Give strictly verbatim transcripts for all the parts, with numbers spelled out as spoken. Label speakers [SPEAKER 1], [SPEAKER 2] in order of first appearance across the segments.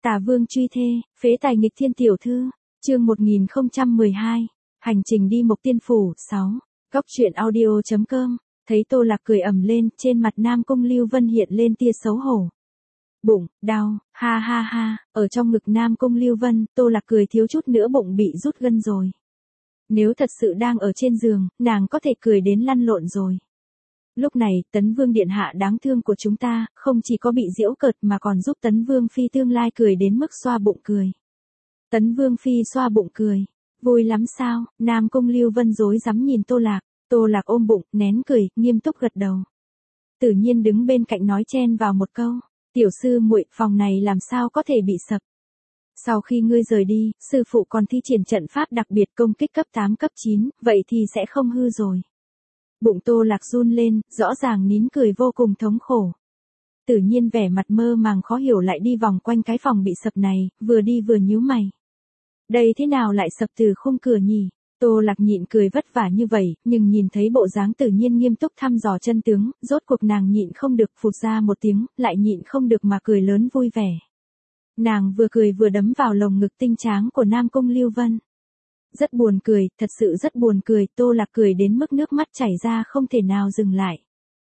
[SPEAKER 1] Tà vương truy thê, phế tài nghịch thiên tiểu thư, chương một nghìn không trăm mười hai, hành trình đi Mộc Tiên Phủ, sáu, góc truyện audio.com, thấy Tô Lạc cười ầm lên, trên mặt Nam Cung Lưu Vân hiện lên tia xấu hổ. Bụng, đau, ha ha ha, ở trong ngực Nam Cung Lưu Vân, Tô Lạc cười thiếu chút nữa bụng bị rút gân rồi. Nếu thật sự đang ở trên giường, nàng có thể cười đến lăn lộn rồi. Lúc này, Tấn Vương điện hạ đáng thương của chúng ta, không chỉ có bị giễu cợt mà còn giúp Tấn Vương Phi tương lai cười đến mức xoa bụng cười. Tấn Vương Phi xoa bụng cười. Vui lắm sao? Nam Cung Lưu Vân rối rắm nhìn Tô Lạc. Tô Lạc ôm bụng, nén cười, nghiêm túc gật đầu. Tự nhiên đứng bên cạnh nói chen vào một câu. Tiểu sư muội, phòng này làm sao có thể bị sập. Sau khi ngươi rời đi, sư phụ còn thi triển trận pháp đặc biệt công kích cấp tám cấp chín, vậy thì sẽ không hư rồi. Bụng Tô Lạc run lên, rõ ràng nín cười vô cùng thống khổ. Tự nhiên vẻ mặt mơ màng khó hiểu lại đi vòng quanh cái phòng bị sập này, vừa đi vừa nhíu mày. Đây thế nào lại sập từ khung cửa nhỉ? Tô Lạc nhịn cười vất vả như vậy, nhưng nhìn thấy bộ dáng tự nhiên nghiêm túc thăm dò chân tướng, rốt cuộc nàng nhịn không được phụt ra một tiếng, lại nhịn không được mà cười lớn vui vẻ. Nàng vừa cười vừa đấm vào lồng ngực tinh tráng của Nam Cung Lưu Vân. Rất buồn cười, thật sự rất buồn cười, Tô Lạc cười đến mức nước mắt chảy ra không thể nào dừng lại.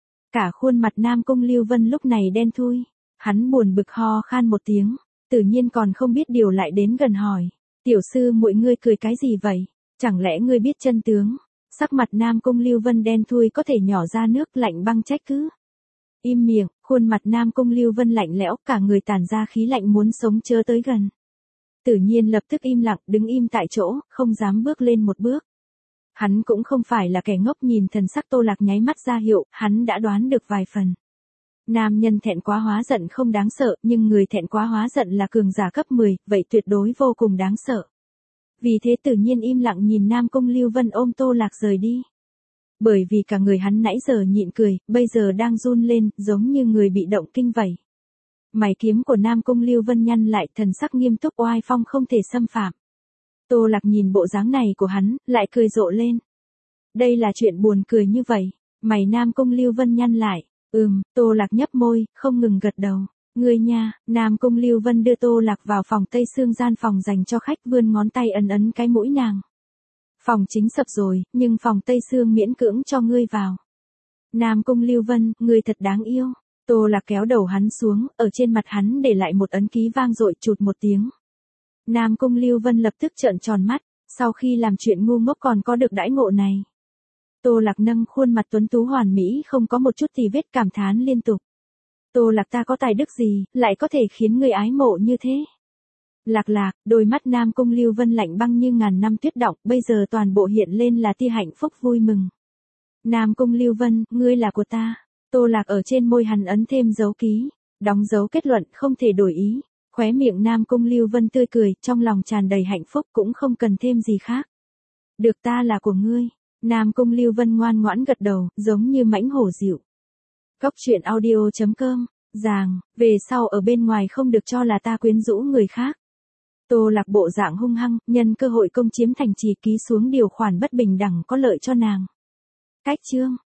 [SPEAKER 1] Cả khuôn mặt Nam Cung Lưu Vân lúc này đen thui, hắn buồn bực ho khan một tiếng, tự nhiên còn không biết điều lại đến gần hỏi. Tiểu sư muội ngươi cười cái gì vậy? Chẳng lẽ ngươi biết chân tướng? Sắc mặt Nam Cung Lưu Vân đen thui có thể nhỏ ra nước lạnh băng trách cứ. Im miệng, khuôn mặt Nam Cung Lưu Vân lạnh lẽo, cả người tản ra khí lạnh muốn sống chớ tới gần. Tự nhiên lập tức im lặng, đứng im tại chỗ, không dám bước lên một bước. Hắn cũng không phải là kẻ ngốc, nhìn thần sắc Tô Lạc nháy mắt ra hiệu, hắn đã đoán được vài phần. Nam nhân thẹn quá hóa giận không đáng sợ, nhưng người thẹn quá hóa giận là cường giả cấp mười, vậy tuyệt đối vô cùng đáng sợ. Vì thế tự nhiên im lặng nhìn Nam Cung Lưu Vân ôm Tô Lạc rời đi. Bởi vì cả người hắn nãy giờ nhịn cười, bây giờ đang run lên, giống như người bị động kinh vậy. Mày kiếm của Nam Cung Lưu Vân nhăn lại, thần sắc nghiêm túc oai phong không thể xâm phạm. Tô Lạc nhìn bộ dáng này của hắn, lại cười rộ lên. Đây là chuyện buồn cười như vậy. Mày Nam Cung Lưu Vân nhăn lại. Ừm, Tô Lạc nhấp môi, không ngừng gật đầu. Ngươi nha, Nam Cung Lưu Vân đưa Tô Lạc vào phòng Tây Sương gian phòng dành cho khách, vươn ngón tay ấn ấn cái mũi nàng. Phòng chính sập rồi, nhưng phòng Tây Sương miễn cưỡng cho ngươi vào. Nam Cung Lưu Vân, ngươi thật đáng yêu. Tô Lạc kéo đầu hắn xuống, ở trên mặt hắn để lại một ấn ký vang dội chụt một tiếng. Nam Cung Lưu Vân lập tức trợn tròn mắt, sau khi làm chuyện ngu ngốc còn có được đãi ngộ này. Tô Lạc nâng khuôn mặt tuấn tú hoàn mỹ không có một chút tì vết cảm thán liên tục. Tô Lạc ta có tài đức gì, lại có thể khiến người ái mộ như thế? Lạc Lạc, đôi mắt Nam Cung Lưu Vân lạnh băng như ngàn năm tuyết động, bây giờ toàn bộ hiện lên là tia hạnh phúc vui mừng. Nam Cung Lưu Vân, ngươi là của ta. Tô Lạc ở trên môi hắn ấn thêm dấu ký, đóng dấu kết luận không thể đổi ý. Khóe miệng Nam Cung Lưu Vân tươi cười, trong lòng tràn đầy hạnh phúc cũng không cần thêm gì khác. Được, ta là của ngươi. Nam Cung Lưu Vân ngoan ngoãn gật đầu, giống như mãnh hổ dịu. Góc truyện audio.com, Giàng, về sau ở bên ngoài không được cho là ta quyến rũ người khác. Tô Lạc bộ dạng hung hăng, nhân cơ hội công chiếm thành trì, ký xuống điều khoản bất bình đẳng có lợi cho nàng. Cách chương.